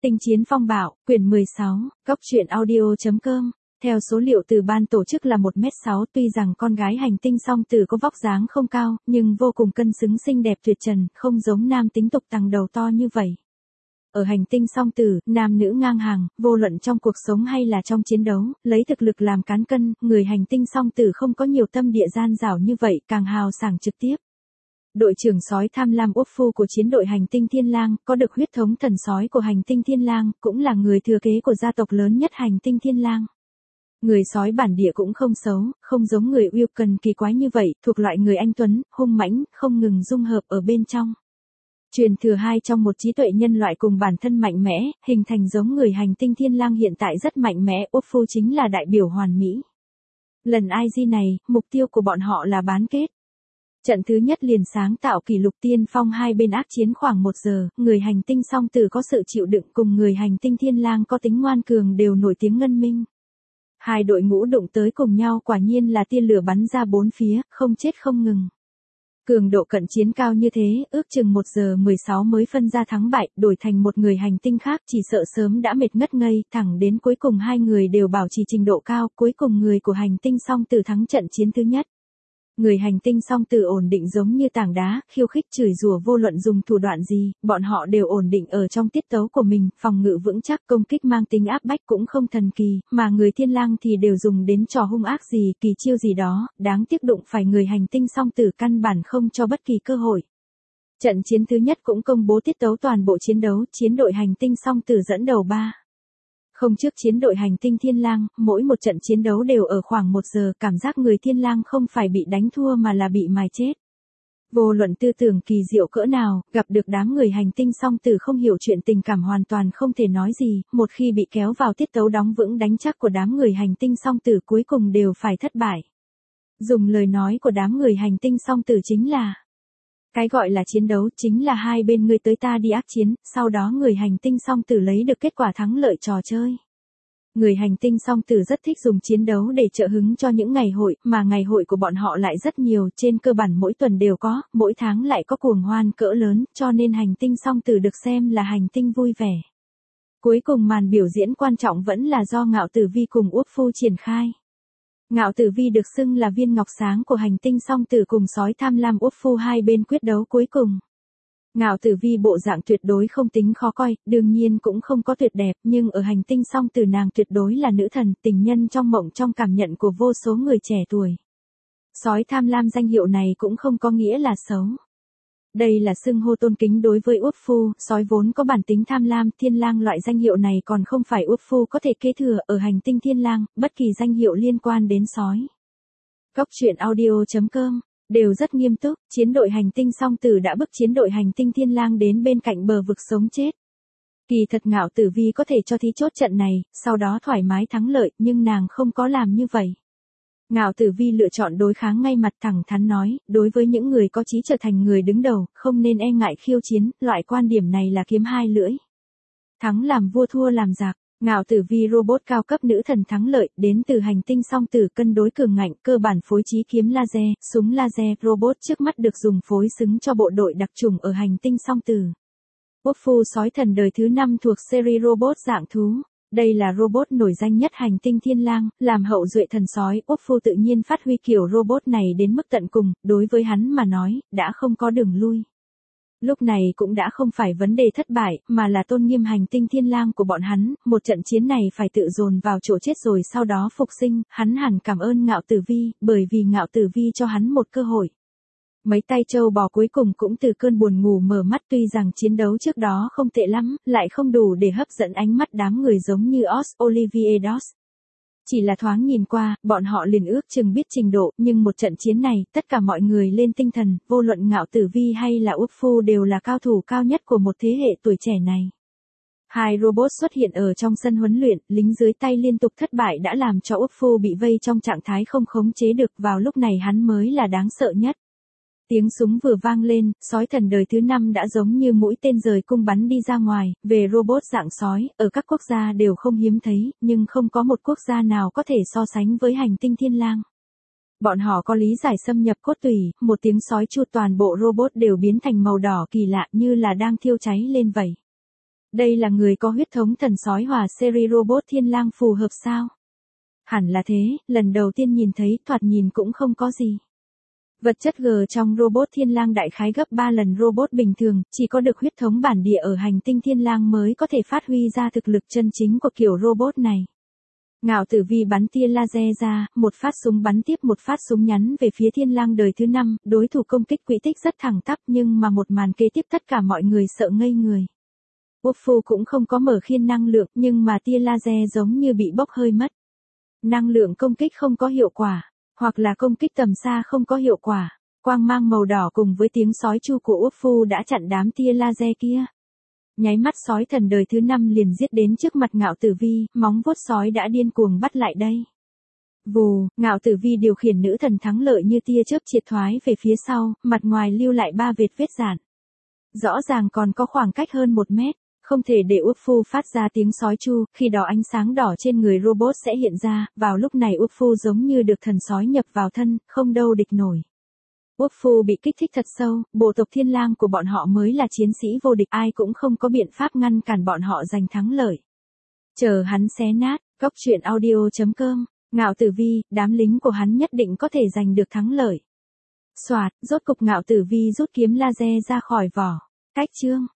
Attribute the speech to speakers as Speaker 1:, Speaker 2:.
Speaker 1: Tinh chiến phong bạo, quyển 16, Góc truyện audio.com. Theo số liệu từ ban tổ chức là 1m6, tuy rằng con gái hành tinh song tử có vóc dáng không cao, nhưng vô cùng cân xứng xinh đẹp tuyệt trần, không giống nam tính tục tằng đầu to như vậy. Ở hành tinh song tử, nam nữ ngang hàng, vô luận trong cuộc sống hay là trong chiến đấu, lấy thực lực làm cán cân, người hành tinh song tử không có nhiều tâm địa gian dảo như vậy, càng hào sảng trực tiếp. Đội trưởng sói tham lam Úc Phu của chiến đội hành tinh Thiên Lang, có được huyết thống thần sói của hành tinh Thiên Lang, cũng là người thừa kế của gia tộc lớn nhất hành tinh Thiên Lang. Người sói bản địa cũng không xấu, không giống người yêu cần kỳ quái như vậy, thuộc loại người anh tuấn, hung mãnh, không ngừng dung hợp ở bên trong. Truyền thừa hai trong một trí tuệ nhân loại cùng bản thân mạnh mẽ, hình thành giống người hành tinh Thiên Lang hiện tại rất mạnh mẽ, Úc Phu chính là đại biểu hoàn mỹ. Lần IG này, mục tiêu của bọn họ là bán kết. Trận thứ nhất liền sáng tạo kỷ lục tiên phong, hai bên ác chiến khoảng 1 giờ, người hành tinh song tử có sự chịu đựng cùng người hành tinh Thiên Lang có tính ngoan cường đều nổi tiếng ngân minh. Hai đội ngũ đụng tới cùng nhau quả nhiên là tia lửa bắn ra bốn phía, không chết không ngừng. Cường độ cận chiến cao như thế, ước chừng 1 giờ 16 mới phân ra thắng bại, đổi thành một người hành tinh khác chỉ sợ sớm đã mệt ngất ngây, thẳng đến cuối cùng hai người đều bảo trì trình độ cao, cuối cùng người của hành tinh song tử thắng trận chiến thứ nhất. Người hành tinh song tử ổn định giống như tảng đá, khiêu khích chửi rủa vô luận dùng thủ đoạn gì, bọn họ đều ổn định ở trong tiết tấu của mình, phòng ngự vững chắc, công kích mang tính áp bách cũng không thần kỳ, mà người Thiên Lang thì đều dùng đến trò hung ác gì, kỳ chiêu gì đó, đáng tiếc đụng phải người hành tinh song tử căn bản không cho bất kỳ cơ hội. Trận chiến thứ nhất cũng công bố tiết tấu toàn bộ chiến đấu, chiến đội hành tinh song tử dẫn đầu 3. Không trước chiến đội hành tinh Thiên Lang, mỗi một trận chiến đấu đều ở khoảng 1 giờ, cảm giác người Thiên Lang không phải bị đánh thua mà là bị mài chết. Vô luận tư tưởng kỳ diệu cỡ nào, gặp được đám người hành tinh song tử không hiểu chuyện tình cảm hoàn toàn không thể nói gì, một khi bị kéo vào tiết tấu đóng vững đánh chắc của đám người hành tinh song tử cuối cùng đều phải thất bại. Dùng lời nói của đám người hành tinh song tử chính là: cái gọi là chiến đấu chính là hai bên ngươi tới ta đi ác chiến, sau đó người hành tinh song tử lấy được kết quả thắng lợi trò chơi. Người hành tinh song tử rất thích dùng chiến đấu để trợ hứng cho những ngày hội, mà ngày hội của bọn họ lại rất nhiều, trên cơ bản mỗi tuần đều có, mỗi tháng lại có cuồng hoan cỡ lớn, cho nên hành tinh song tử được xem là hành tinh vui vẻ. Cuối cùng màn biểu diễn quan trọng vẫn là do Ngạo Tử Vi cùng Úc Phu triển khai. Ngạo Tử Vi được xưng là viên ngọc sáng của hành tinh song tử cùng sói tham lam Úc Phu hai bên quyết đấu cuối cùng. Ngạo Tử Vi bộ dạng tuyệt đối không tính khó coi, đương nhiên cũng không có tuyệt đẹp, nhưng ở hành tinh song tử nàng tuyệt đối là nữ thần, tình nhân trong mộng trong cảm nhận của vô số người trẻ tuổi. Sói tham lam danh hiệu này cũng không có nghĩa là xấu. Đây là xưng hô tôn kính đối với Úc Phu, sói vốn có bản tính tham lam, Thiên Lang loại danh hiệu này còn không phải Úc Phu có thể kế thừa, ở hành tinh Thiên Lang, bất kỳ danh hiệu liên quan đến sói. Góc truyện audio.com, đều rất nghiêm túc, chiến đội hành tinh song tử đã bức chiến đội hành tinh Thiên Lang đến bên cạnh bờ vực sống chết. Kỳ thật Ngạo Tử Vi có thể cho thí chốt trận này, sau đó thoải mái thắng lợi, nhưng nàng không có làm như vậy. Ngạo Tử Vi lựa chọn đối kháng ngay mặt, thẳng thắn nói, đối với những người có chí trở thành người đứng đầu, không nên e ngại khiêu chiến, loại quan điểm này là kiếm hai lưỡi. Thắng làm vua thua làm giặc, Ngạo Tử Vi robot cao cấp nữ thần thắng lợi, đến từ hành tinh song tử cân đối cường ngạnh, cơ bản phối trí kiếm laser, súng laser, robot trước mắt được dùng phối xứng cho bộ đội đặc chủng ở hành tinh song tử. Úc Phu sói thần đời thứ 5 thuộc series robot dạng thú. Đây là robot nổi danh nhất hành tinh Thiên Lang, làm hậu duệ thần sói, Úc Phu tự nhiên phát huy kiểu robot này đến mức tận cùng, đối với hắn mà nói, đã không có đường lui. Lúc này cũng đã không phải vấn đề thất bại, mà là tôn nghiêm hành tinh Thiên Lang của bọn hắn, một trận chiến này phải tự dồn vào chỗ chết rồi sau đó phục sinh, hắn hẳn cảm ơn Ngạo Tử Vi, bởi vì Ngạo Tử Vi cho hắn một cơ hội. Mấy tay trâu bò cuối cùng cũng từ cơn buồn ngủ mở mắt, tuy rằng chiến đấu trước đó không tệ lắm, lại không đủ để hấp dẫn ánh mắt đám người giống như Olivier Dos. Chỉ là thoáng nhìn qua, bọn họ liền ước chừng biết trình độ, nhưng một trận chiến này, tất cả mọi người lên tinh thần, vô luận Ngạo Tử Vi hay là Úc Phu đều là cao thủ cao nhất của một thế hệ tuổi trẻ này. Hai robot xuất hiện ở trong sân huấn luyện, lính dưới tay liên tục thất bại đã làm cho Úc Phu bị vây trong trạng thái không khống chế được, vào lúc này hắn mới là đáng sợ nhất. Tiếng súng vừa vang lên, sói thần đời thứ 5 đã giống như mũi tên rời cung bắn đi ra ngoài, về robot dạng sói, ở các quốc gia đều không hiếm thấy, nhưng không có một quốc gia nào có thể so sánh với hành tinh Thiên Lang. Bọn họ có lý giải xâm nhập cốt tủy, một tiếng sói chu toàn bộ robot đều biến thành màu đỏ kỳ lạ như là đang thiêu cháy lên vậy. Đây là người có huyết thống thần sói hòa series robot thiên lang phù hợp sao? Hẳn là thế, lần đầu tiên nhìn thấy thoạt nhìn cũng không có gì. Vật chất G trong robot thiên lang đại khái gấp 3 lần robot bình thường, chỉ có được huyết thống bản địa ở hành tinh thiên lang mới có thể phát huy ra thực lực chân chính của kiểu robot này. Ngạo Tử Vi bắn tia laser ra, một phát súng bắn tiếp một phát súng nhắn về phía thiên lang đời thứ 5, đối thủ công kích quỹ tích rất thẳng tắp nhưng mà một màn kế tiếp tất cả mọi người sợ ngây người. Quốc Phu cũng không có mở khiên năng lượng nhưng mà tia laser giống như bị bốc hơi mất. Năng lượng công kích không có hiệu quả, hoặc là công kích tầm xa không có hiệu quả. Quang mang màu đỏ cùng với tiếng sói chu của Quốc Phu đã chặn đám tia laser kia. Nháy mắt sói thần đời thứ 5 liền giết đến trước mặt Ngạo Tử Vi, móng vuốt sói đã điên cuồng bắt lại đây. Vù, Ngạo Tử Vi điều khiển nữ thần thắng lợi như tia chớp triệt thoái về phía sau, mặt ngoài lưu lại 3 vết rạn. Rõ ràng còn có khoảng cách hơn 1 mét, không thể để Quốc Phu phát ra tiếng sói chu, khi đó ánh sáng đỏ trên người robot sẽ hiện ra, vào lúc này Quốc Phu giống như được thần sói nhập vào thân, không đâu địch nổi. Quốc Phu bị kích thích thật sâu, bộ tộc thiên lang của bọn họ mới là chiến sĩ vô địch, ai cũng không có biện pháp ngăn cản bọn họ giành thắng lợi. Chờ hắn xé nát, cóc truyện audio.com, Ngạo Tử Vi, đám lính của hắn nhất định có thể giành được thắng lợi. Soạt, rốt cục Ngạo Tử Vi rút kiếm laser ra khỏi vỏ. Cách chương.